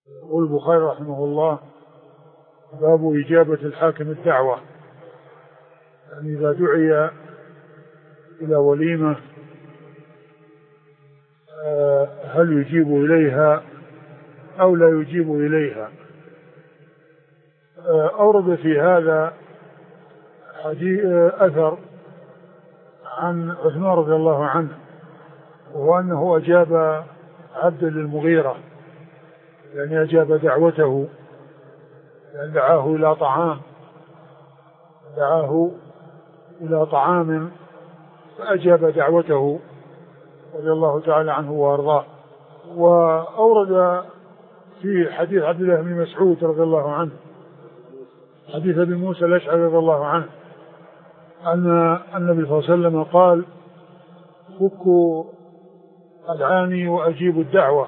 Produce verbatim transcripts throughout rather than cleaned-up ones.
يقول البخاري رحمه الله: باب إجابة الحاكم الدعوة. يعني إذا دعي إلى وليمة هل يجيب إليها أو لا يجيب إليها؟ أورد في هذا أثر عن عثمان رضي الله عنه، وهو أنه أجاب عبد للمغيرة، يعني أجاب دعوته، يعني دعاه إلى طعام دعاه إلى طعام فأجاب دعوته رضي الله تعالى عنه وأرضاه. وأورد في حديث عبد الله بن مسعود رضي الله عنه، حديث ابي موسى الأشعري رضي الله عنه، أن النبي صلى الله عليه وسلم قال: فكوا العاني وأجيبوا الدعوة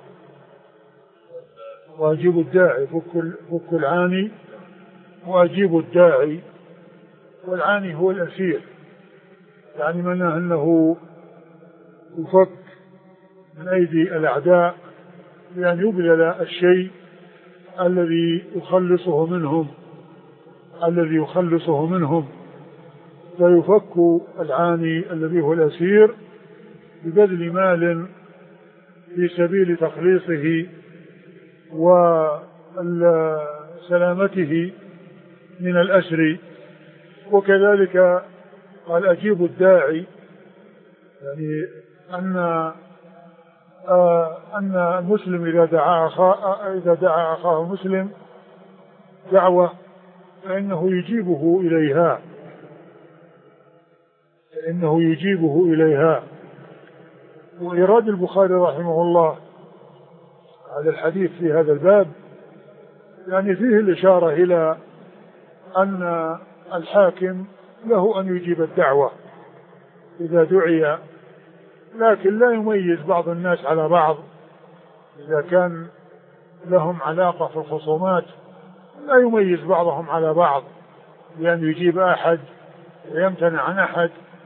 وأجيبوا الداعي. فكوا العاني وأجيبوا الداعي. والعاني هو الأسير، يعني معناه أنه يفك من أيدي الأعداء بأن يبذل الشيء الذي يخلصه منهم الذي يخلصه منهم فيفك العاني الذي هو الأسير ببذل مال في سبيل تخليصه وسلامته من الأسر. وكذلك قال: أجيب الداعي، يعني أن آه أن المسلم إذا دعا أخاه إذا دعا أخاه مسلم دعوة فإنه يجيبه إليها فإنه يجيبه إليها. وإيراد البخاري رحمه الله هذا الحديث في هذا الباب يعني فيه الإشارة إلى أن الحاكم له أن يجيب الدعوة إذا دعي، لكن لا يميز بعض الناس على بعض. إذا كان لهم علاقة في الخصومات لا يميز بعضهم على بعض بأن يجيب أحد ويمتنع عن أحد.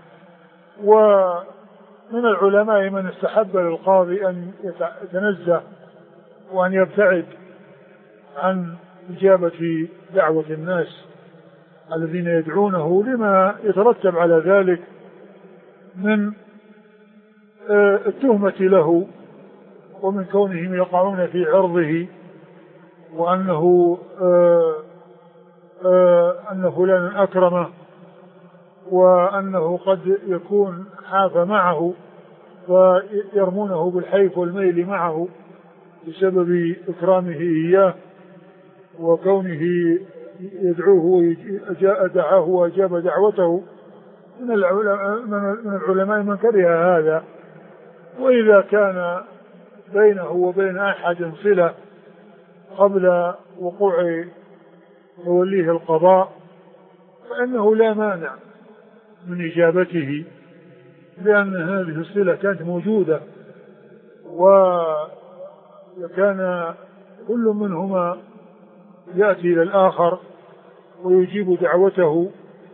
ومن العلماء من استحب للقاضي أن يتنزه وأن يبتعد عن إجابة دعوة الناس الذين يدعونه لما يترتب على ذلك من التهمة له ومن كونهم يقعون في عرضه، وأنه أن فلانا أكرمه، وأنه قد يكون حاف معه فيرمونه بالحيف والميل معه بسبب إكرامه إياه وكونه يدعوه ودعاه وأجاب دعوته. من العلماء من كره هذا. وإذا كان بينه وبين أحد صلة قبل وقوع توليه القضاء فإنه لا مانع من إجابته، لأن هذه الصلة كانت موجودة وكان كل منهما يأتي إلى الآخر ويجيب دعوته.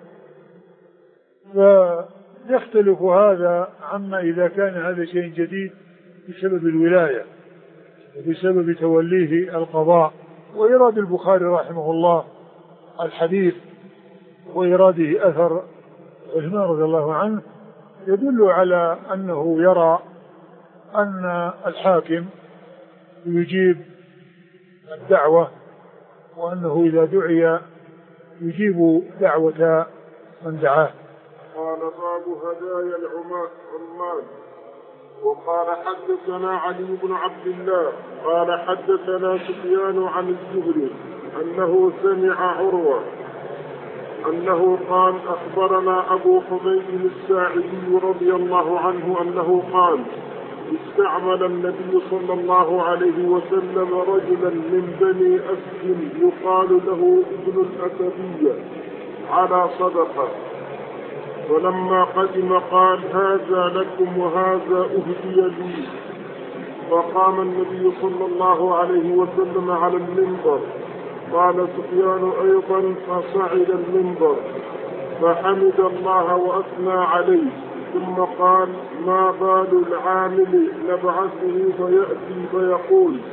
فيختلف هذا عما إذا كان هذا شيء جديد بسبب الولاية وبسبب توليه القضاء. وإراد البخاري رحمه الله الحديث وإراده أثر عثمان رضي الله عنه يدل على أنه يرى أن الحاكم يجيب الدعوة، وأنه إذا دعي يجيب دعوة من دعاه. قال: باب هدايا العمال. وقال: حدثنا علي بن عبد الله قال: حدثنا سفيان عن الزهري أنه سمع عروة أنه قال: أخبرنا أبو حميد الساعدي رضي الله عنه أنه قال: استعمل النبي صلى الله عليه وسلم رجلا من بني أسد يقال له ابن الأسدية على صدقة، ولما قدم قال: هذا لكم وهذا أهدي لي. فقام النبي صلى الله عليه وسلم على المنبر. قال سفيان أيضا: فصعد المنبر فحمد الله وأثنى عليه، ثم قال: ما بال العامل نبعثه فيأتي فيقول: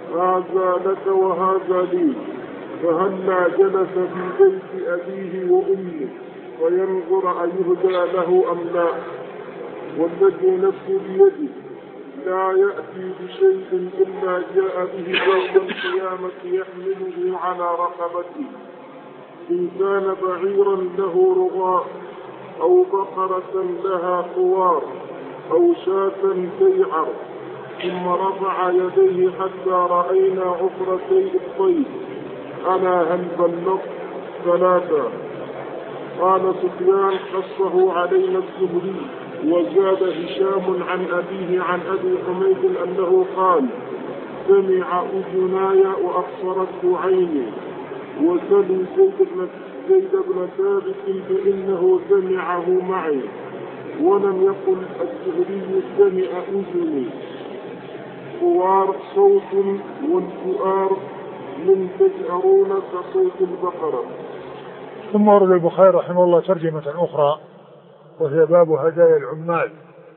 هذا لك وهذا لي، فهلا جلس في بيت أبيه وأمه وينظر أيهدى له أم لا، والذي نفسي بيده لا يأتي بشيء إلا جاء به يوم القيامة يحمله على رقبته، إن كان بعيرا له رغاء أو بقرة لها خوار أو شاة تيعر، ثم رفع يديه حتى رأينا عفرتي الطيب، أنا هل بلغت ثلاثة. قال سفيان قصه علينا الزهري، وزاد هشام عن أبيه عن أبي حميد أنه قال سمع أذناي وأبصرته عيني، وسلوا زيد بن زيد بن ثابت بأنه سمعه معي، ولم يقل الزهري سمع أذني. خوار صوت والفؤار من تجأرون كصوت البقرة. ثم ورد البخاري رحمه الله ترجمة أخرى وهي باب هدايا العمال،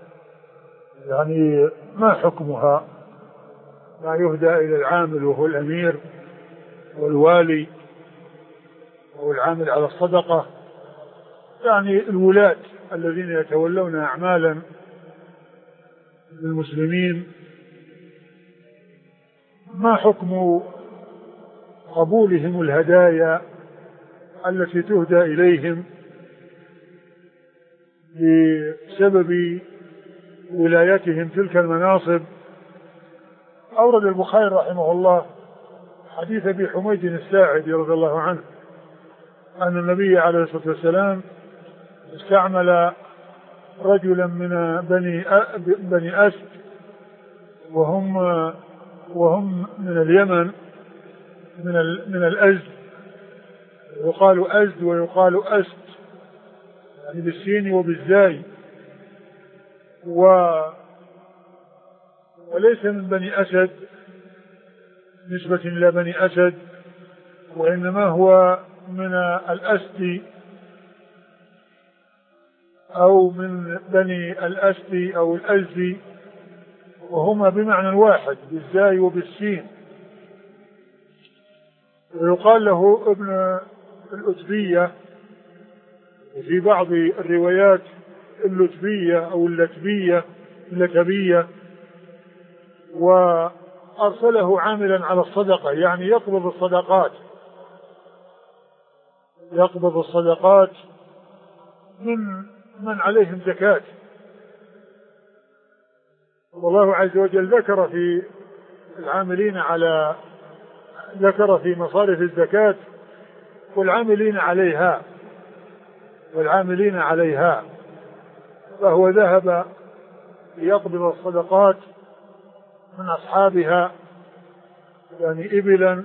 يعني ما حكمها، ما يهدى إلى العامل وهو الأمير والوالي أو العامل على الصدقة، يعني الولاة الذين يتولون أعمالا للمسلمين، ما حكم قبولهم الهدايا التي تهدى إليهم بسبب ولايتهم تلك المناصب. أورد البخاري رحمه الله حديث أبي حميد الساعدي رضي الله عنه أن النبي عليه الصلاة والسلام استعمل رجلا من بني بني أسد، وهم وهم من اليمن، من من الأزد، يقال أزد ويقال أسد، يعني بالسين وبالزاي، و وليس من بني أسد نسبة إلى بني أسد، وإنما هو من الأسد أو من بني الأسد أو الأزدي، وهما بمعنى واحد بالزاي وبالسين. ويقال له ابن الأتبية، وفي بعض الروايات اللتبية أو اللتبية اللتبية، وأرسله عاملا على الصدقة، يعني يقبض الصدقات يقبض الصدقات من من عليهم زكاة. والله عز وجل ذكر في العاملين على ذكر في مصارف الزكاة والعاملين عليها والعاملين عليها فهو ذهب ليقبض الصدقات من أصحابها، يعني إبلا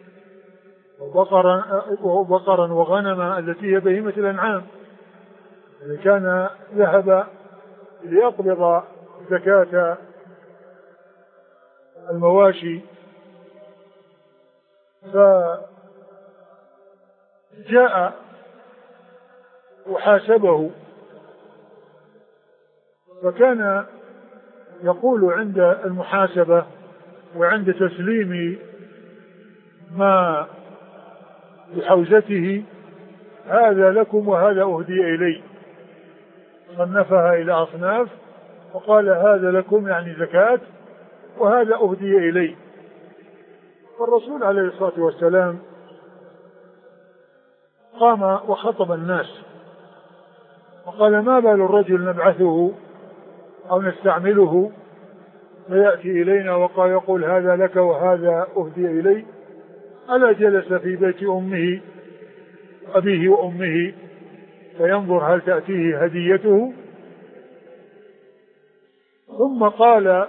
وبقرا وبقرا وغنما التي هي بهيمة الأنعام، يعني كان ذهب ليقبض زكاة المواشي، فجاء وحاسبه، فكان يقول عند المحاسبة وعند تسليم ما بحوزته هذا لكم وهذا أهدي إلي، صنفها إلى أصناف وقال هذا لكم يعني زكاة وهذا أهدي إلي. فالرسول عليه الصلاة والسلام قام وخطب الناس وقال ما بال الرجل نبعثه أو نستعمله فيأتي إلينا وقال يقول هذا لك وهذا أهدي إلي، ألا جلس في بيت أمه أبيه وأمه فينظر هل تأتيه هديته. ثم قال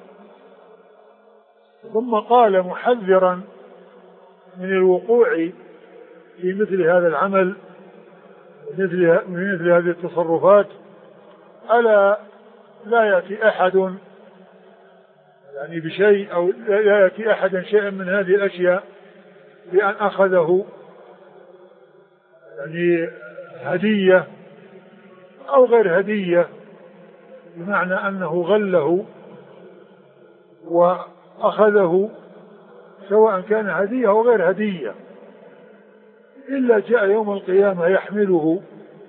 ثم قال محذرا من الوقوع في مثل هذا العمل مثل من مثل هذه التصرفات، ألا لا يأتي أحد يعني بشيء أو لا يأتي أحدا شيئا من هذه الأشياء بأن أخذه يعني هدية أو غير هدية، بمعنى أنه غله وأخذه سواء كان هدية أو غير هدية، إلا جاء يوم القيامة يحمله،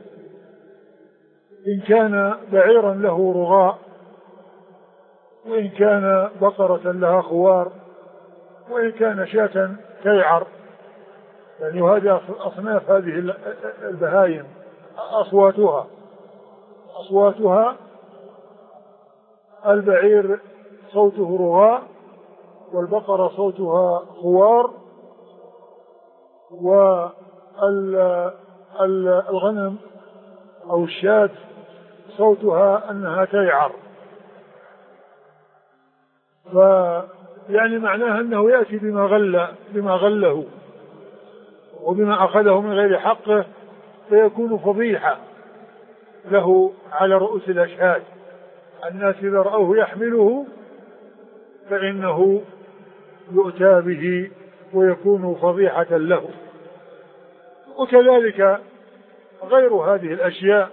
إن كان بعيرا له رغاء، وإن كان بقرة لها خوار، وإن كان شاة تيعر، يعني هذه أصناف هذه البهائم أصواتها أصواتها البعير صوته رغاء، والبقرة صوتها خوار، والغنم أو الشاة صوتها أنها تيعر. فيعني معناها أنه يأتي بما غل بما غله وبما أخذه من غير حقه، فيكون فضيحة له على رؤوس الأشهاد. الناس إذا رأوه يحمله فإنه يؤتى به ويكون فضيحة له. وكذلك غير هذه الأشياء،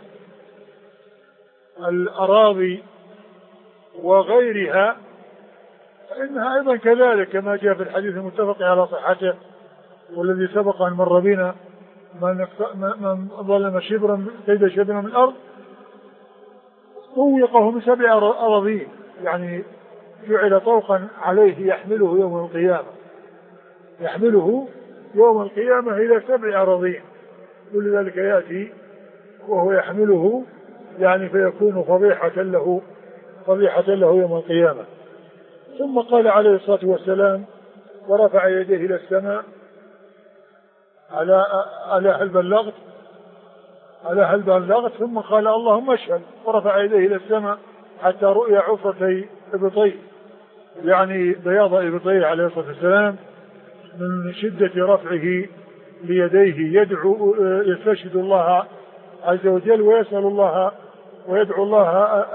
الأراضي وغيرها، فإنها أيضا كذلك كما جاء في الحديث المتفق على صحته والذي سبق أن مر بنا: من من ظلم شبرا كيد شبرا من الأرض طوقه من سبع أراضين، يعني جعل طوقا عليه يحمله يوم القيامة يحمله يوم القيامة إلى سبع أراضين، كل ذلك يأتي وهو يحمله، يعني فيكون فضيحة له فضيحة له يوم القيامة. ثم قال عليه الصلاة والسلام: ورفع يديه إلى السماء: على على هل بلغت على هل بلغت ثم قال: اللهم اشهد. ورفع يديه إلى السماء حتى رؤي عفرتي إبطيه، يعني بياض إبطيه عليه الصلاة والسلام من شدة رفعه ليديه، يدعو يستشهد الله عز وجل ويسأل الله ويدعو الله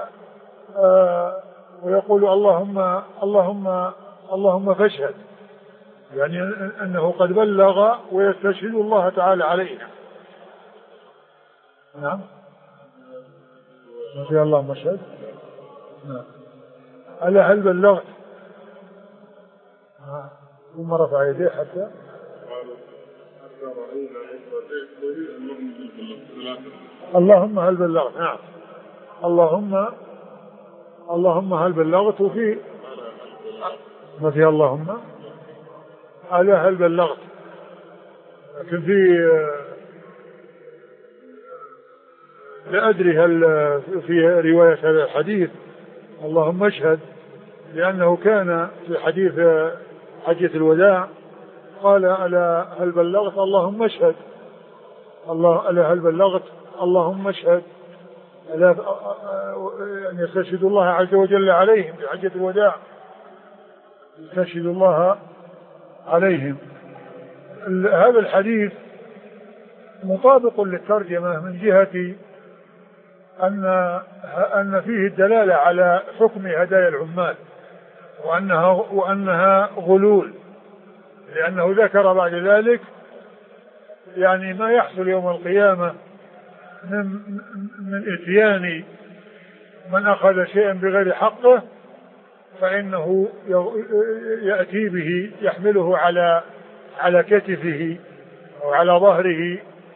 ويقول: اللهم اللهم اللهم فاشهد، يعني أنه قد بلغ ويستشهد الله تعالى علينا. نعم، رضي الله مشهد. نعم، ألا هل بلغت؟ ثم رفع يديه حتى اللهم هل بلغت. نعم، اللهم اللهم هل بلغت، وفي ما في اللهم ألا هل بلغت، لكن في لا أدري هل في رواية هذا الحديث اللهم اشهد، لأنه كان في حديث حجة الوداع قال: ألا هل بلغت اللهم اشهد، الله ألا هل بلغت اللهم اشهد، ألا أن يستشهد الله عز وجل عليهم في حجة الوداع، يستشهد الله عليهم. هذا الحديث مطابق للترجمة من جهة أن أن فيه الدلالة على حكم هدايا العمال وأنها وأنها غلول، لأنه ذكر بعد ذلك يعني ما يحصل يوم القيامة من من إتيان من أخذ شيئا بغير حقه، فإنه يأتي به يحمله على على كتفه أو على ظهره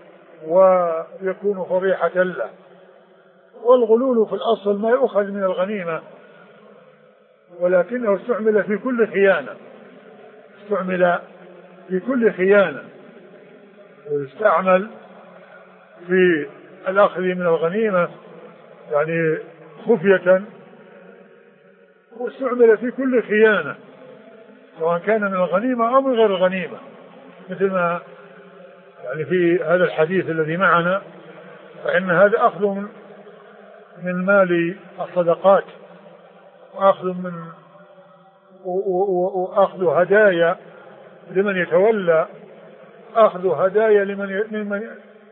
ويكون فضيحة له. والغلول في الأصل ما يؤخذ من الغنيمة، ولكنه استعمل في كل خيانة استعمل في كل خيانة ويستعمل في الأخذ من الغنيمة يعني خفية، واستعمل في كل خيانة سواء كان من الغنيمة أو من غير الغنيمة، مثل ما يعني في هذا الحديث الذي معنا، فإن هذا أخذ من من مال الصدقات وأخذ من وأخذ هدايا لمن يتولى أخذ هدايا لمن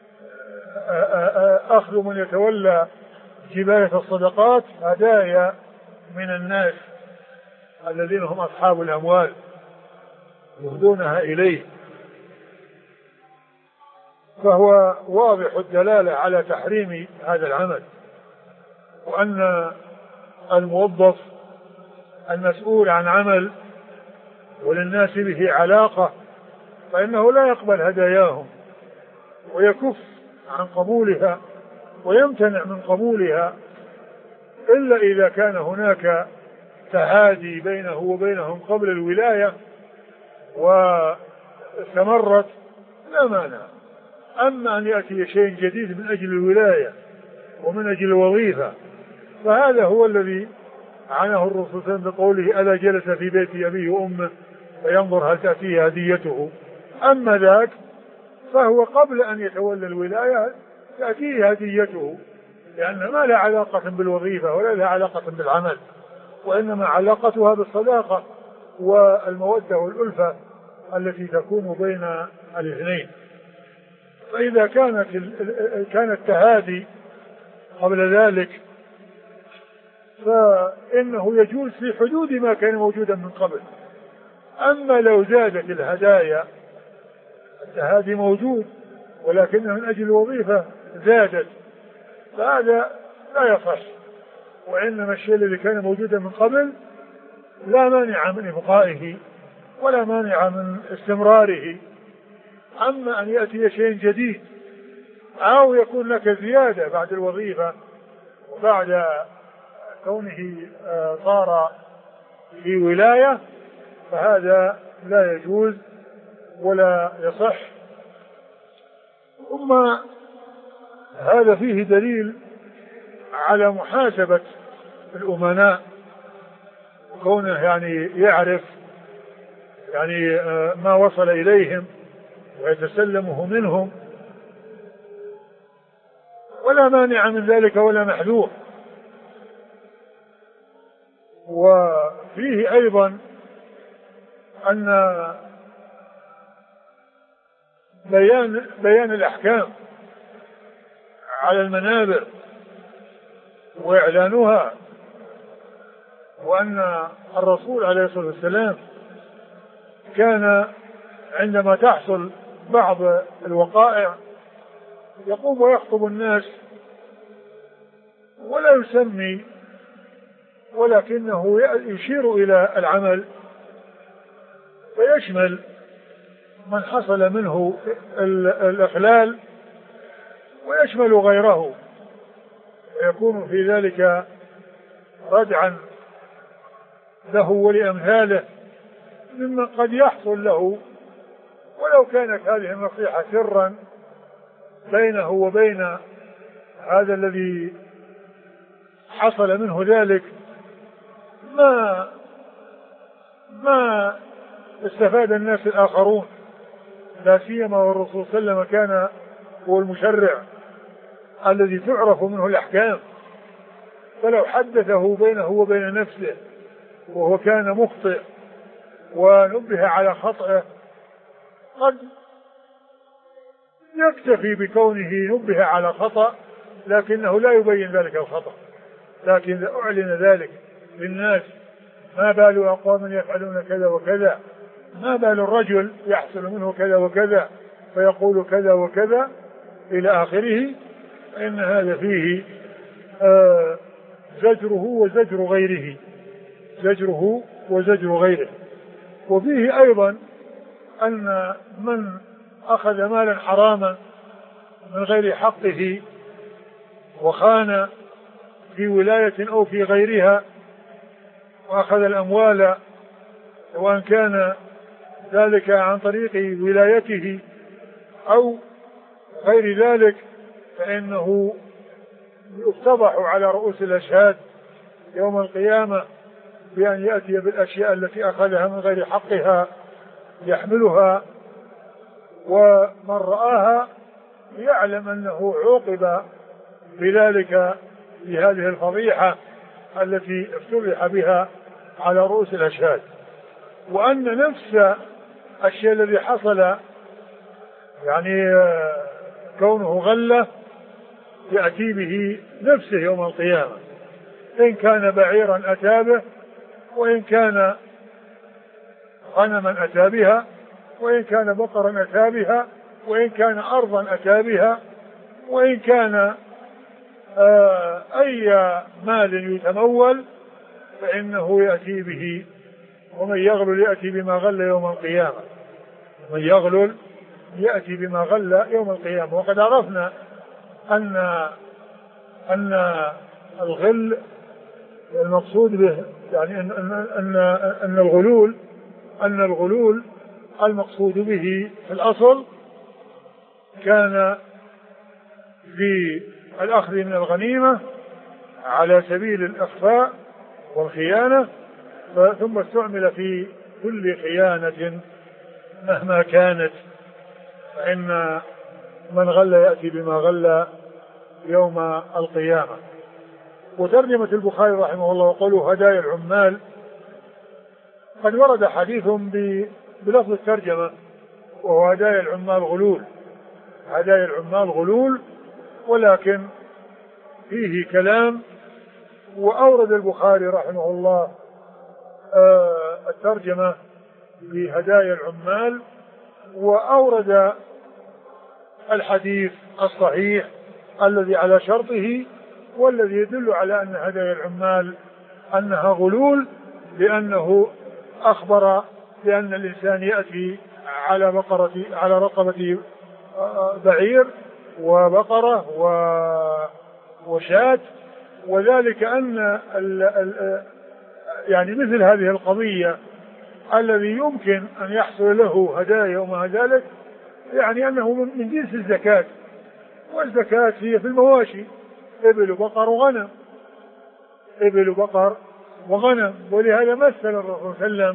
أخذ من يتولى جباية الصدقات هدايا من الناس الذين هم أصحاب الأموال يهدونها إليه. فهو واضح الدلالة على تحريم هذا العمل، وأن الموظف المسؤول عن عمل وللناس به علاقة فإنه لا يقبل هداياهم ويكف عن قبولها ويمتنع من قبولها إلا إذا كان هناك تهادي بينه وبينهم قبل الولاية واستمرت لا مانع. أما أن يأتي شيء جديد من أجل الولاية ومن أجل الوظيفة فهذا هو الذي عنه الرسول صلى الله عليه وسلم بقوله ألا جلس في بيت أبيه وأمه فينظر هل تأتيه هديته. أما ذاك فهو قبل أن يتولى الولاية تأتيه هديته لأن ما لا علاقة بالوظيفة ولا لها علاقة بالعمل وإنما علاقتها بالصداقة والمودة والألفة التي تكون بين الاثنين. فإذا كانت كان التهادي قبل ذلك فإنه يجوز في حدود ما كان موجودا من قبل. أما لو زادت الهدايا التهادي موجود ولكن من أجل الوظيفة زادت فهذا لا يصح. وإنما الشيء الذي كان موجودا من قبل لا مانع من إبقائه ولا مانع من استمراره. أما أن يأتي شيء جديد أو يكون لك زيادة بعد الوظيفة وبعد كونه صار في ولاية فهذا لا يجوز ولا يصح. ثم هذا فيه دليل على محاسبة الأمناء وكونه يعني يعرف يعني ما وصل إليهم ويتسلمه منهم ولا مانع من ذلك ولا محذور. وفيه أيضا أن بيان بيان الأحكام على المنابر وإعلانها وأن الرسول عليه الصلاة والسلام كان عندما تحصل بعض الوقائع يقوم ويخطب الناس ولا يسمي ولكنه يشير إلى العمل فيشمل من حصل منه الإخلال ويشمل غيره ويكون في ذلك ردعا له ولأمثاله مما قد يحصل له ولو كانت هذه النصيحة سرا بينه وبين هذا الذي حصل منه ذلك ما ما استفاد الناس الآخرون لا سيما والرسول صلى الله عليه وسلم كان هو المشرع الذي تعرف منه الأحكام فلو حدثه بينه وبين نفسه وهو كان مخطئ ونبه على خطئه قد يكتفي بكونه نبه على خطأ لكنه لا يبين ذلك الخطأ. لكن إذا أعلن ذلك للناس ما بال أقوام يفعلون كذا وكذا ما بال الرجل يحصل منه كذا وكذا فيقول كذا وكذا إلى آخره فإن هذا فيه آه زجره وزجر غيره زجره وزجر غيره. وفيه أيضا أن من أخذ مالا حراما من غير حقه وخان في ولاية أو في غيرها وأخذ الأموال سواء كان ذلك عن طريق ولايته أو غير ذلك فإنه يفتضح على رؤوس الأشهاد يوم القيامة بأن يأتي بالأشياء التي أخذها من غير حقها يحملها ومن رآها يعلم أنه عوقب بذلك بهذه الفضيحة التي افتضح بها على رؤوس الأشهاد. وأن نفس الشيء الذي حصل يعني كونه غلة يأتي به نفسه يوم القيامة إن كان بعيرا أتى به وإن كان غنما أتى بها وإن كان بقرا أتى بها وإن كان أرضا أتى بها وإن كان أي مال يتمول فإنه يأتي به ومن يغلل يأتي بما غل يوم القيامة من يغلل يأتي بما غل يوم القيامة. وقد عرفنا أن أن الغل المقصود به يعني أن أن أن الغلول أن الغلول المقصود به في الأصل كان في الأخذ من الغنيمة على سبيل الإخفاء والخيانة، ثم استعمل في كل خيانة مهما كانت، فإن من غل يأتي بما غل يوم القيامة. وترجمة البخاري رحمه الله وقوله هدايا العمال، قد ورد حديث بلفظ الترجمة وهو هدايا العمال غلول، هدايا العمال غلول، ولكن فيه كلام. وأورد البخاري رحمه الله آه الترجمة بهدايا العمال، وأورد الحديث الصحيح الذي على شرطه والذي يدل على أن هدايا العمال أنها غلول، لأنه أخبر بأن الإنسان يأتي على بقرة على رقبة بعير وبقرة وشاة، وذلك أن ال ال يعني مثل هذه القضية الذي يمكن أن يحصل له هدايا وما ذلك، يعني أنه من جنس الزكاة، والزكاة هي في المواشي إبل وبقر وغنم، إبل وبقر وغنم. ولهذا مثل الرسول صلى الله عليه وسلم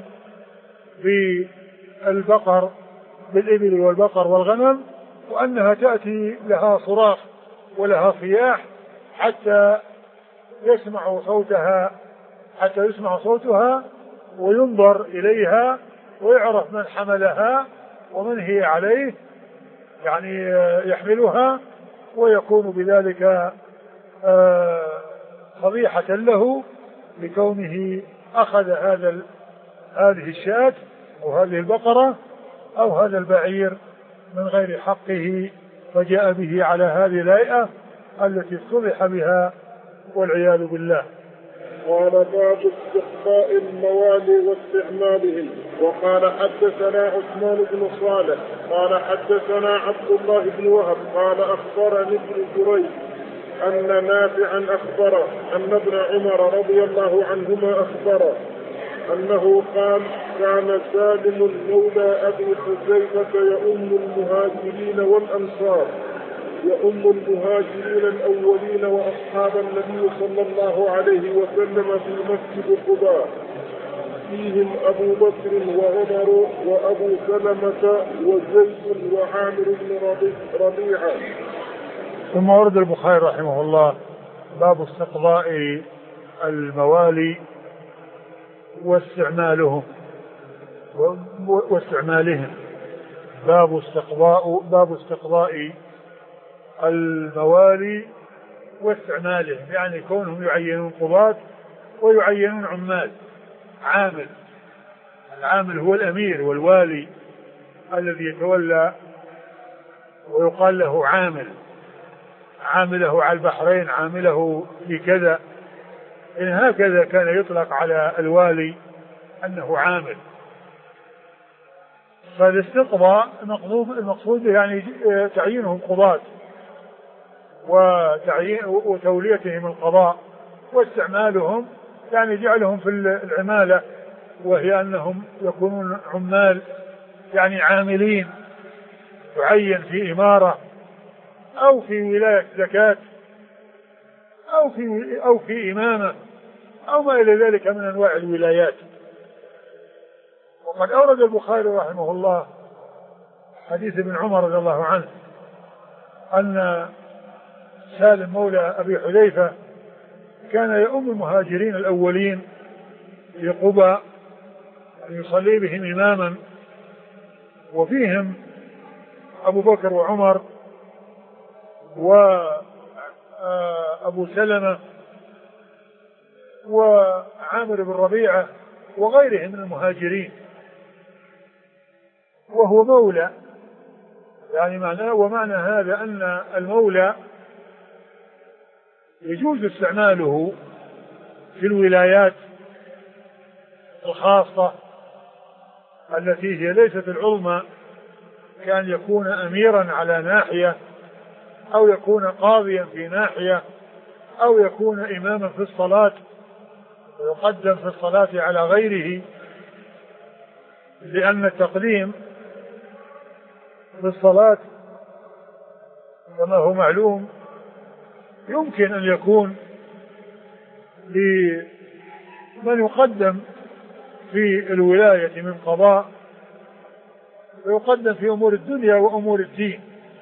بالبقر بالإبل والبقر والغنم، وأنها تأتي لها صراخ ولها صياح حتى يسمع صوتها حتى يسمع صوتها وينظر إليها ويعرف من حملها ومن هي عليه، يعني يحملها، ويكون بذلك فضيحة له لكونه أخذ هذا هذه الشاة أو هذه البقرة أو هذا البعير من غير حقه، فجاء به على هذه الهيئة التي اصطلح بها والعياذ بالله. قال باب استحقاء الموالي واستعمالهم. وقال حدثنا عثمان بن صالح قال حدثنا عبد الله بن وهب قال أخبرني ابن جريج أن نافعا أخبره أن ابن عمر رضي الله عنهما أخبره أنه قال كان سالم مولى أبي حذيفة يؤم المهاجرين والأنصار يؤم المهاجرين الأولين وأصحاب النبي صلى الله عليه وسلم في مسجد قباء، فيهم أبو بكر وعمر وأبو سلمة وزيد وعامر بن ربيعة. ثم ورد البخاري رحمه الله باب استقضاء الموالي واستعمالهم واستعمالهم باب استقضاء باب استقضاء الموالي واستعمالهم، يعني كونهم يعينون قضاة ويعينون عمال. عامل العامل هو الأمير والوالي الذي يتولى ويقال له عامل، عامله على البحرين، عامله في كذا، إن هكذا كان يطلق على الوالي أنه عامل. فالاستقضاء المقصود يعني تعيينهم قضاة وتوليتهم القضاء، واستعمالهم يعني جعلهم في العمالة، وهي أنهم يكونون عمال يعني عاملين، تعين في إمارة أو في ولاية زكاة أو في أو في إمامة أو ما إلى ذلك من أنواع الولايات. وقد أورد البخاري رحمه الله حديث ابن عمر رضي الله عنه أن سالم مولى أبي حذيفة كان يؤم المهاجرين الأولين في قباء يصلي بهم إماما، وفيهم أبو بكر وعمر وأبو سلمة وعامر بن ربيعة وغيرهم من المهاجرين، وهو مولى، يعني معناه ومعنى هذا أن المولى يجوز استعماله في الولايات الخاصة التي هي ليست العظمى، كان يكون أميرا على ناحية، أو يكون قاضيا في ناحية، أو يكون إماما في الصلاة ويقدم في الصلاة على غيره، لأن التقديم في الصلاة كما هو معلوم يمكن أن يكون لمن يقدم في الولاية من قضاء، ويقدم في أمور الدنيا وأمور الدين،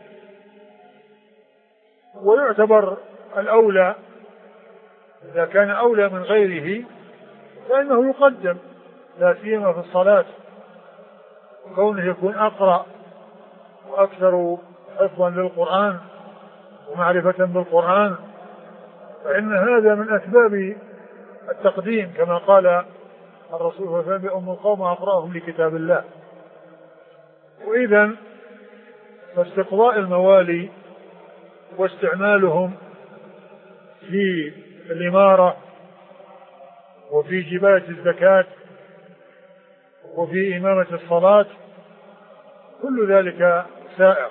ويعتبر الأولى إذا كان أولى من غيره فإنه يقدم، لا سيما في الصلاة، كونه يكون أقرأ وأكثر حفظا للقرآن ومعرفة بالقرآن، فإن هذا من أسباب التقديم، كما قال الرسول صلى الله عليه وسلم: أم القوم أقرأهم لكتاب الله. وإذا فاستقضاء الموالي واستعمالهم في الإمارة وفي جباية الزكاة وفي إمامة الصلاة كل ذلك سائر.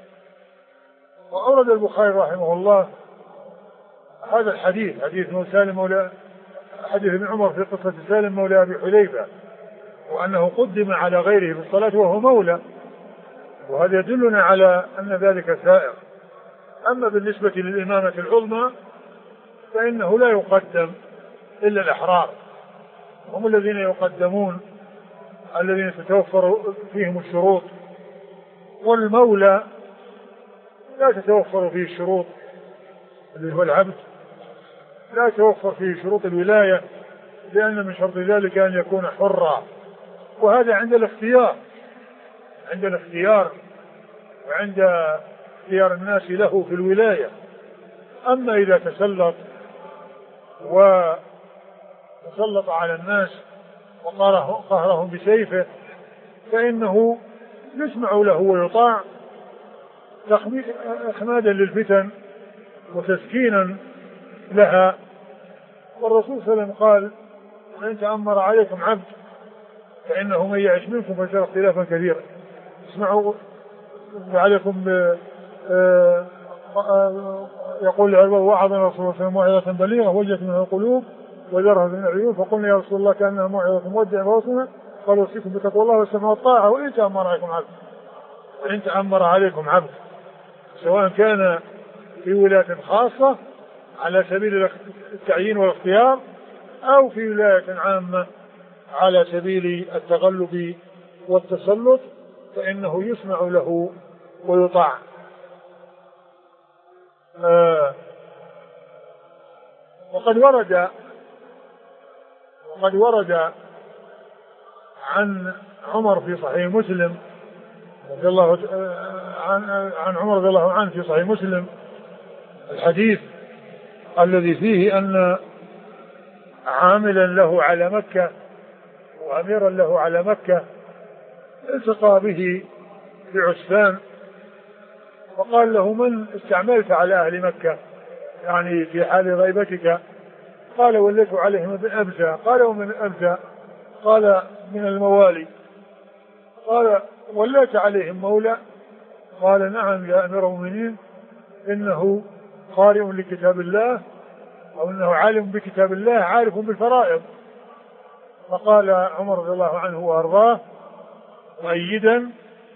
وأورد البخاري رحمه الله هذا الحديث، حديث سالم مولى حديث ابن عمر في قصة سالم مولى أبي حذيفة، وأنه قدم على غيره في الصلاة وهو مولى، وهذا يدلنا على أن ذلك سائر. أما بالنسبة للإمامة العظمى فإنه لا يقدم إلا الأحرار، هم الذين يقدمون الذين تتوفر فيهم الشروط، والمولى لا تتوفر فيه الشروط اللي هو العبد، لا تتوفر فيه شروط الولاية، لأن من شرط ذلك أن يكون حرا، وهذا عند الاختيار، عند الاختيار وعند اختيار الناس له في الولاية. أما إذا تسلط وتسلط على الناس وقهرهم بسيفه فإنه يسمع له ويطاع إخمادا للفتن وتسكينا لها. والرسول صلى الله عليه وسلم قال: وإن تأمر عليكم عبد فإنه من يعش منكم فسيرى اختلافا كثيرا. اسمعوا عليكم يقول العرباء: وعظنا رسول الله صلى الله عليه وسلم موعظة بليغة وجلت منها القلوب وذرها من العيون، فقلنا يا رسول الله كأنها موعظة مودع فوصنا، قال: اوصيكم بتقوى الله والسمع والطاعة وإن تأمر عليكم عبد. وإن تأمر عليكم عبد، سواء كان في ولاية خاصة على سبيل التعيين والاختيار، أو في ولاية عامة على سبيل التغلب والتسلط، فإنه يسمع له ويطاع. آه وقد ورد وقد ورد عن عمر في صحيح مسلم رضي الله عن عن عمر رضي الله عنه في صحيح مسلم الحديث الذي فيه أن عاملا له على مكة وأميرا له على مكة التقى به في عسفان، وقال له: من استعملت على أهل مكة يعني في حال غيبتك؟ قال: وليت عليهم ابن أبزة. قال: ومن أبزة؟ قال: من الموالي. قال: وليت عليهم مولى؟ قال: نعم يا أمير المؤمنين، إنه قارئ لكتاب الله، أو إنه عالم بكتاب الله عارف بالفرائض. فقال عمر رضي الله عنه وأرضاه مؤيدا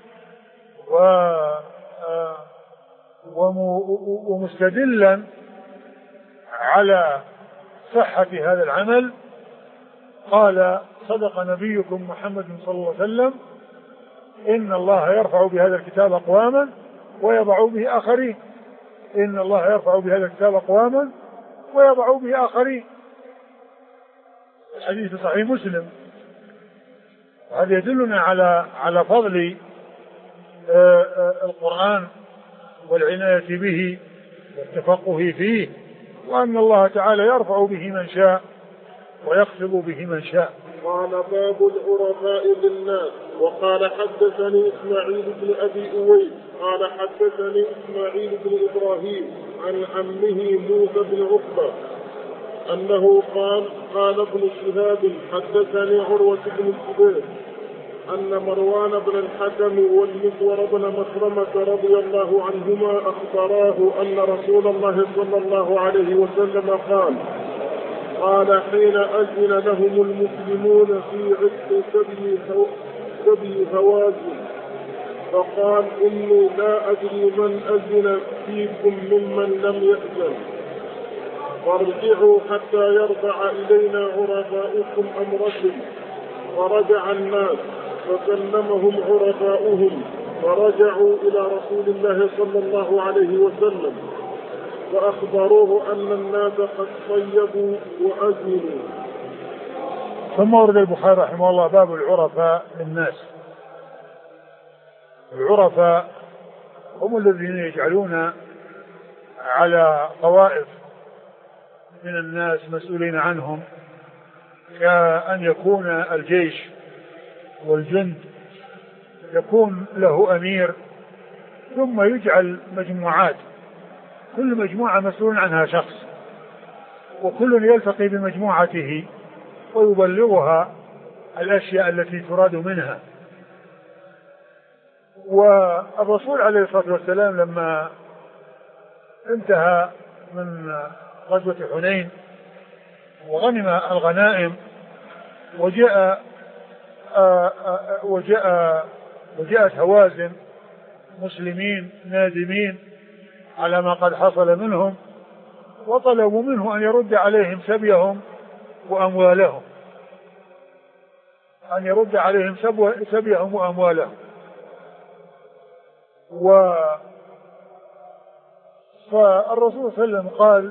ومستدلا على صحة هذا العمل، قال: صدق نبيكم محمد صلى الله عليه وسلم: إن الله يرفع بهذا الكتاب أقواما ويضع به آخرين. إن الله يرفع بهذا الكتاب أقواما ويضع به آخرين. الحديث في صحيح مسلم. هذا يدلنا على على فضل القرآن والعناية به والتفقه فيه، وأن الله تعالى يرفع به من شاء ويخفض به من شاء. قال: باب العرفاء للناس. وقال: حدثني إسماعيل بن أبي أويس قال: حدثني إسماعيل بن إبراهيم عن عمه موسى بن عقبة أنه قال: قال ابن شهاب: حدثني عروة بن الزبير أن مروان بن الحكم والمسور بن مخرمة رضي الله عنهما أخبراه أن رسول الله صلى الله عليه وسلم قال قال حين أذن لهم المسلمون في عتق سبي سبي هوازن فقال إني لا أدري من أذن فيكم ممن لم يأذن فارجعوا حتى يرفع إلينا عرفاؤكم أمركم. فرجع الناس فكلمهم عرفاؤهم فرجعوا إلى رسول الله صلى الله عليه وسلم فأخبروه أن الناس قد طيبوا وأذنوا. ثم ورد البخاري رحمه الله باب العرفاء للناس. العرفاء هم الذين يجعلون على طوائف من الناس مسؤولين عنهم، كأن يكون الجيش والجند يكون له أمير ثم يجعل مجموعات، كل مجموعة مسؤول عنها شخص وكل يلتقي بمجموعته ويبلغها الأشياء التي تراد منها. والرسول عليه الصلاة والسلام لما انتهى من غزوة حنين وغنم الغنائم وجاء وجاء وجاءت هوازن مسلمين نادمين على ما قد حصل منهم، وطلبوا منه أن يرد عليهم سبيهم وأموالهم، أن يرد عليهم سبيهم وأموالهم. و فالرسول صلى الله عليه وسلم قال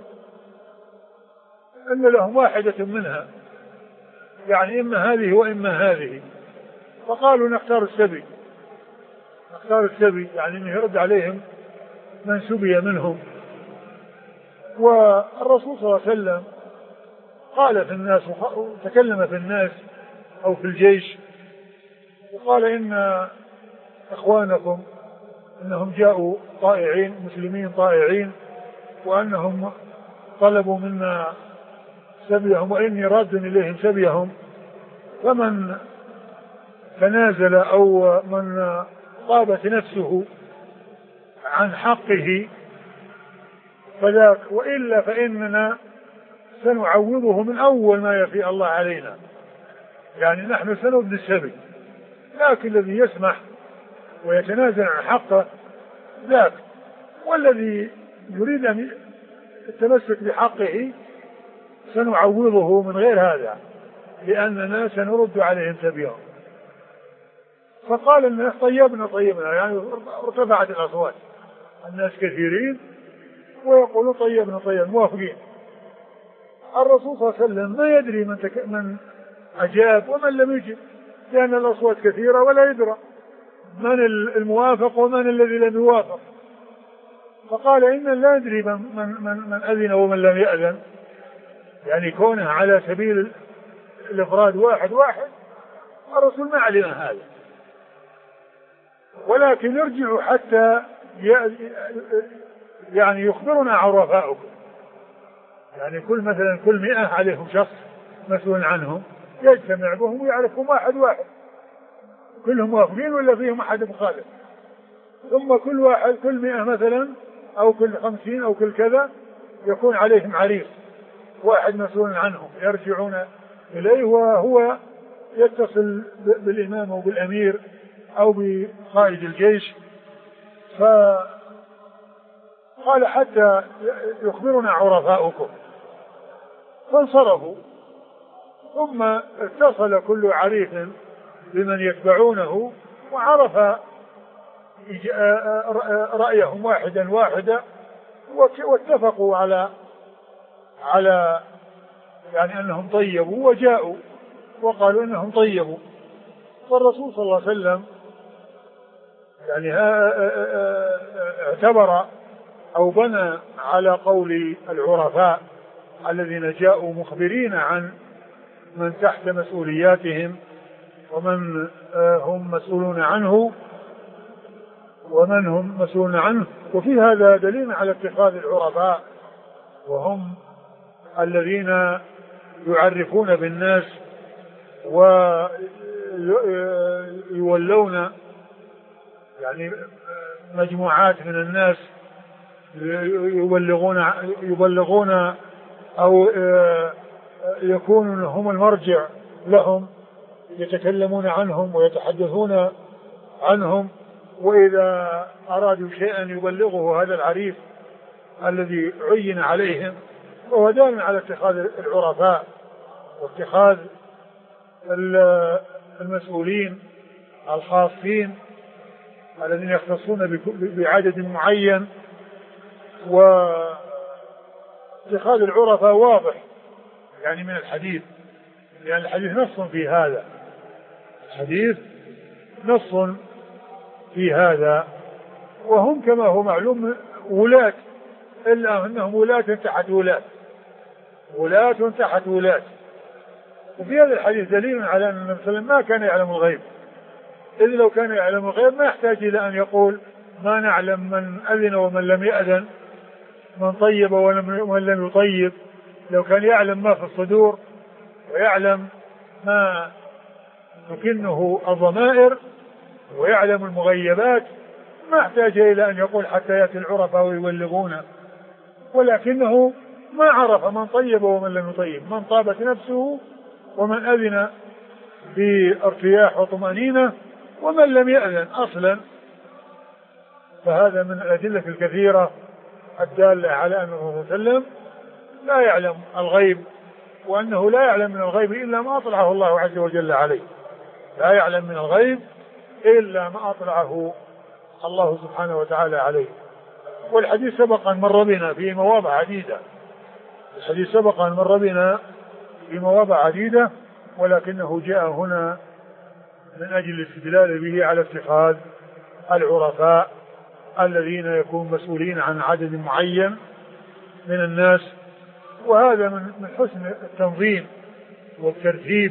أن لهم واحدة منها، يعني إما هذه وإما هذه، فقالوا نختار السبي، نختار السبي يعني أنه يرد عليهم من سبي منهم. والرسول صلى الله عليه وسلم قال في الناس وتكلم في الناس أو في الجيش وقال إن إخوانكم إنهم جاءوا طائعين مسلمين طائعين وأنهم طلبوا منا سبيهم وإني راد إليهم سبيهم، فمن تنازل أو من طابت نفسه عن حقه فذاك، وإلا فإننا سنعوضه من أول ما يفي الله علينا، يعني نحن سنرد السبي، لكن الذي يسمح ويتنازل عن حقه ذاك، والذي يريد أن يتمسك بحقه سنعوضه من غير هذا لأننا سنرد عليهم سبيهم. فقال الناس طيبنا طيبنا، يعني ارتفعت الأصوات، الناس كثيرين ويقولوا طيبنا طيبنا موافقين. الرسول صلى الله عليه وسلم ما يدري من, تك... من أجاب ومن لم يجب، لأن الأصوات كثيرة ولا يدرى من الموافق ومن الذي لم يوافق. فقال إن لا ندري من, من, من, من أذن ومن لم يأذن، يعني كونه على سبيل الإفراد واحد واحد الرسول ما علم هذا، ولكن يرجع حتى يعني يخبرنا عرفاؤكم، يعني كل مثلا كل مئة عليهم شخص مسؤول عنهم يجتمع بهم ويعرفهم واحد واحد كلهم موافقين ولا فيهم أحد مخالف، ثم كل واحد كل مئة مثلا أو كل خمسين أو كل كذا يكون عليهم عريف واحد مسؤول عنهم يرجعون إليه، وهو يتصل بالإمام أو بالأمير أو بقائد الجيش. فقال حتى يخبرنا عرفاؤكم، فانصرفوا، ثم اتصل كل عريف بمن يتبعونه وعرف رأيهم واحدا واحدا واتفقوا على على يعني أنهم طيبوا وجاءوا وقالوا أنهم طيبوا. فالرسول صلى الله عليه وسلم يعني اعتبر أو بنى على قول العرفاء الذين جاءوا مخبرين عن من تحت مسؤولياتهم ومن هم مسؤولون عنه ومن هم مسؤولون عنه. وفي هذا دليل على اتخاذ العرفاء، وهم الذين يعرفون بالناس يولون يعني مجموعات من الناس يبلغون يبلغون أو يكونون هم المرجع لهم، يتكلمون عنهم ويتحدثون عنهم، وإذا أرادوا شيئا يبلغه هذا العريف الذي عين عليهم. وهو دال على اتخاذ العرفاء واتخاذ المسؤولين الخاصين الذين يختصون بعدد معين. واتخاذ العرفاء واضح يعني من الحديث، لأن يعني الحديث نص في هذا، الحديث نص في هذا. وهم كما هو معلوم ولاة، إلا أنهم ولاة تحت ولاة، ولاة تحت ولاة. وفي هذا الحديث دليل على أن النبي صلى الله عليه وسلم ما كان يعلم الغيب، إذ لو كان يعلم الغيب ما يحتاج إلى أن يقول ما نعلم من أذن ومن لم يأذن، من طيب ومن لم يطيب. لو كان يعلم ما في الصدور ويعلم ما تكنه الضمائر ويعلم المغيبات ما احتاج إلى أن يقول حتى يأتي العرفاء ويبلغونه. ولكنه ما عرف من طيب ومن لم يطيب، من طابت نفسه ومن أذن بارتياح وطمأنينة ومن لم يأذن أصلا. فهذا من الأدلة الكثيرة الدالة على أن الرسول صلى الله عليه وسلم لا يعلم الغيب، وأنه لا يعلم من الغيب إلا ما أطلعه الله عز وجل عليه، لا يعلم من الغيب إلا ما أطلعه الله سبحانه وتعالى عليه. والحديث سبق أن مر بنا في مواضع عديدة، الحديث سبق أن مر بنا في مواضع عديدة، ولكنه جاء هنا من أجل الاستدلال به على اتخاذ العرفاء الذين يكون مسؤولين عن عدد معين من الناس. وهذا من حسن التنظيم والترتيب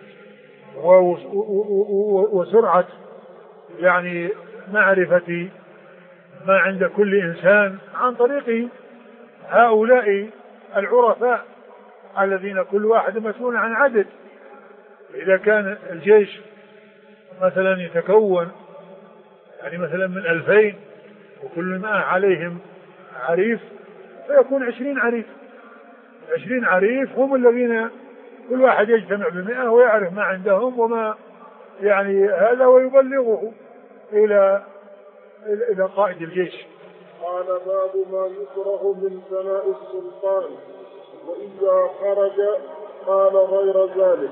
وسرعة يعني معرفة ما عند كل إنسان عن طريق هؤلاء العرفاء الذين كل واحد مسؤول عن عدد. إذا كان الجيش مثلا يتكون يعني مثلا من ألفين وكل ما عليهم عريف فيكون عشرين عريف، عشرين عريف هم الذين كل واحد يجتمع بمئة ويعرف ما عندهم وما يعني هذا ويبلغه إلى إلى قائد الجيش. قال باب ما يكره من ثناء السلطان وإذا خرج قال غير ذلك.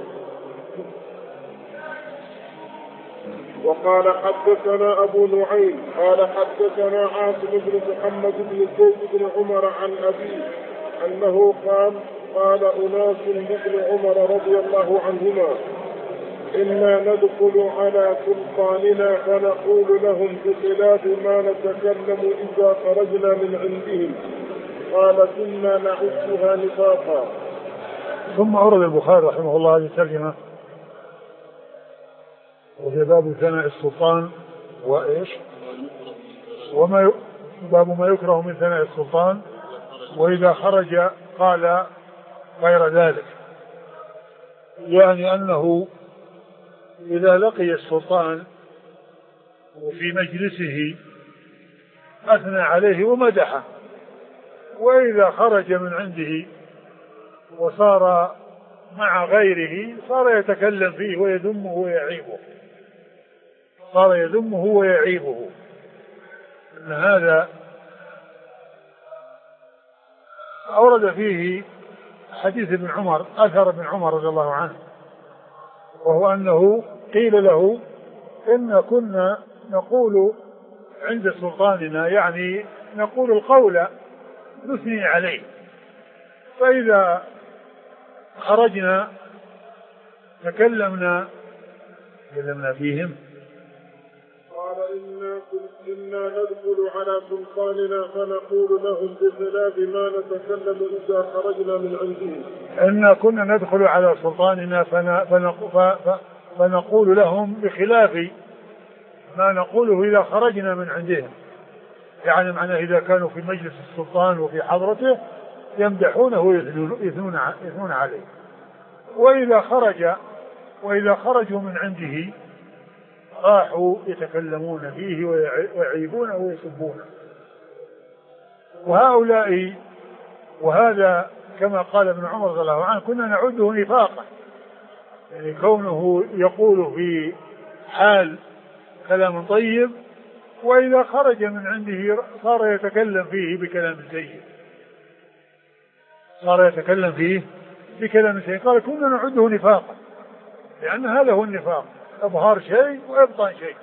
وقال حدثنا أبو نعيم قال حدثنا عاصم بن محمد بن زيد بن عمر عن أبيه أنه قال قال أناس لابن عمر رضي الله عنهما إنا ندخل على سلطاننا فنقول لهم بخلاف ما نتكلم إذا خرجنا من عندهم، قال كنا نعدها نفاقا. ثم أورد البخاري رحمه الله هذه الترجمة وهي باب ثناء السلطان وإيش وما ي... باب ما يكره من ثناء السلطان وإذا خرج قال غير ذلك، يعني أنه إذا لقي السلطان وفي مجلسه أثنى عليه ومدحه، وإذا خرج من عنده وصار مع غيره صار يتكلم فيه ويذمه ويعيبه، صار يذمه ويعيبه. إن هذا أورد فيه حديث ابن عمر، أثر ابن عمر رضي الله عنه، وهو أنه قيل له إن كنا نقول عند سلطاننا، يعني نقول القول نثني عليه، فإذا خرجنا تكلمنا تكلمنا فيهم. قال إنا, إنا ندخل على سلطاننا فنقول لهم بخلاف ما نتكلم إذا خرجنا من عندهم. إنا كنا ندخل على سلطاننا فنقول لهم بخلاف ما نقوله إذا خرجنا من عندهم، يعني معناه إذا كانوا في مجلس السلطان وفي حضرته يمدحونه ويثنون عليه، وإذا خرج وإذا خرجوا من عنده راحوا يتكلمون فيه ويعيبونه ويسبونه. وهؤلاء وهذا كما قال ابن عمر رضي الله عنه كنا نعده نفاقا، يعني كونه يقول في حال كلام طيب وإذا خرج من عنده صار يتكلم فيه بكلام سيء، صار يتكلم فيه بكلام سيء. قال كنا نعده نفاقا، لأن هذا هو النفاق، إظهار شيء وإبطان شيء،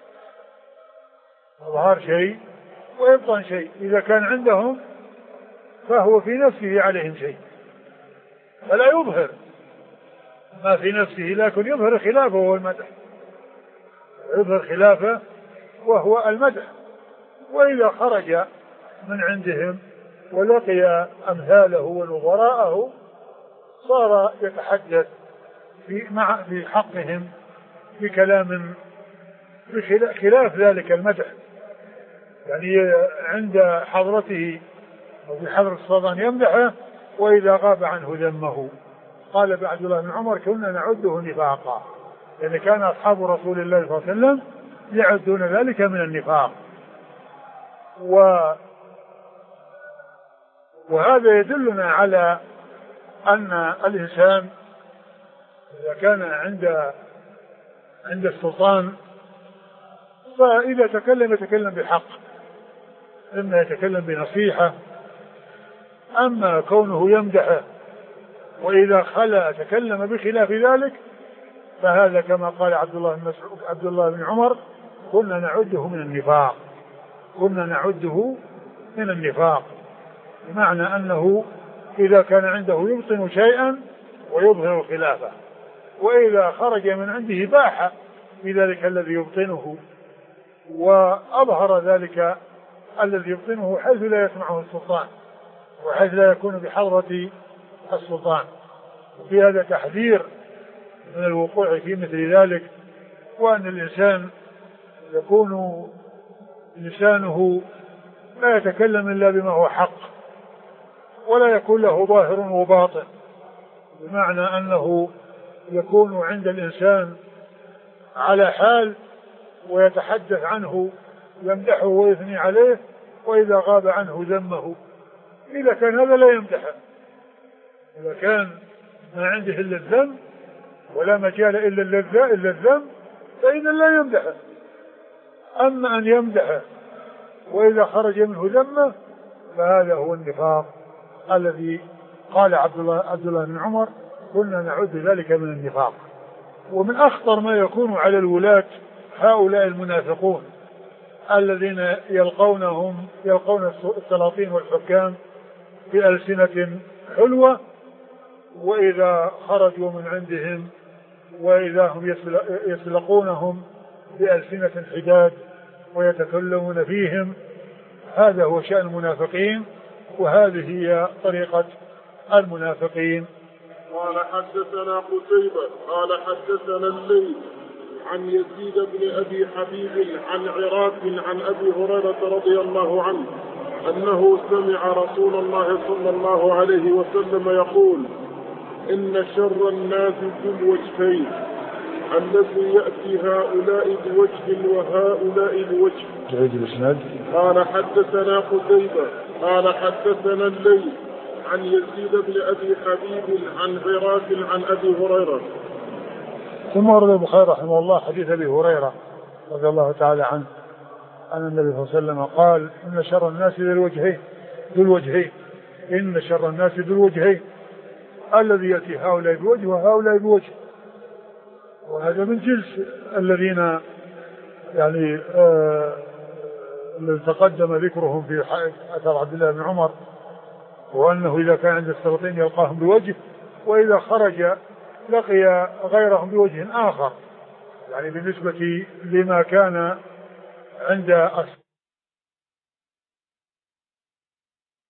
إظهار شيء وإبطان شيء. إذا كان عندهم فهو في نفسه عليهم شيء فلا يظهر ما في نفسه، لكن يظهر خلافه وهو المدح، يظهر خلافه وهو المدح. وإذا خرج من عندهم ولقي أمثاله ونظراءه صار يتحدث في مع في حقهم بكلام بخلاف ذلك المدح، يعني عند حضرته أو في حضرة السلطان يمدحه وإذا غاب عنه ذمه. قال عبد الله بن عمر كنا نعده نفاقا، لأن كان أصحاب رسول الله صلى الله عليه وسلم يعدون ذلك من النفاق. و وهذا يدلنا على أن الإنسان إذا كان عند عند السلطان فإذا تكلم يتكلم بالحق، إما يتكلم بنصيحة، أما كونه يمدحه وإذا خلا تكلم بخلاف ذلك فهذا كما قال عبد الله بن مسعود عبد الله بن عمر كنا نعده من النفاق، كنا نعده من النفاق، بمعنى أنه إذا كان عنده يبطن شيئا ويظهر خلافه، وإذا خرج من عنده باح بذلك الذي يبطنه وأظهر ذلك الذي يبطنه حيث لا يسمعه السلطان وحيث لا يكون بحضرة السلطان. وفي هذا تحذير من الوقوع في مثل ذلك، وأن الإنسان يكون لسانه لا يتكلم إلا بما هو حق ولا يكون له ظاهر وباطن، بمعنى أنه يكون عند الإنسان على حال ويتحدث عنه يمدحه ويثني عليه، وإذا غاب عنه ذمه. إذا كان هذا لا يمدحه، إذا كان ما عنده إلا الذم ولا مجال إلا اللذة إلا الذم فإذا لا يمدحه. أما أن يمدحه وإذا خرج منه ذمه فهذا هو النفاق الذي قال عبد الله عبد الله بن عمر كنا نعد ذلك من النفاق. ومن أخطر ما يكون على الولاة هؤلاء المنافقون الذين يلقونهم يلقون السلاطين والحكام بألسنة حلوة، وإذا خرجوا من عندهم وإذا هم يسلقونهم بألسنة حداد ويتكلمون فيهم. هذا هو شأن المنافقين، وهذه هي طريقة المنافقين. قال حدثنا قتيبة قال حدثنا الليث عن يزيد بن أبي حبيب عن عراك عن أبي هريرة رضي الله عنه أنه سمع رسول الله صلى الله عليه وسلم يقول إن شر الناس ذو الوجهين الذي يأتي هؤلاء بوجه وهؤلاء بوجه. تعيد الإسناد. قال حدثنا قتيبة قال حدثنا الليث عن يزيد بن أبي حبيب عن عراك عن أبي هريرة. ثم ورد البخاري رحمه الله حديث أبي هريرة رضي الله تعالى عنه أن النبي صلى الله عليه وسلم قال إن شر الناس ذو الوجهين ذو الوجهين إن شر الناس ذو الوجهين الذي يأتي هؤلاء بوجه وهؤلاء بوجه. وهذا من جنس الذين يعني آه الذي تقدم ذكرهم في أثر عبد الله بن عمر، وأنه إذا كان عند السلاطين يلقاهم بوجه وإذا خرج لقي غيرهم بوجه آخر، يعني بالنسبة لما كان عند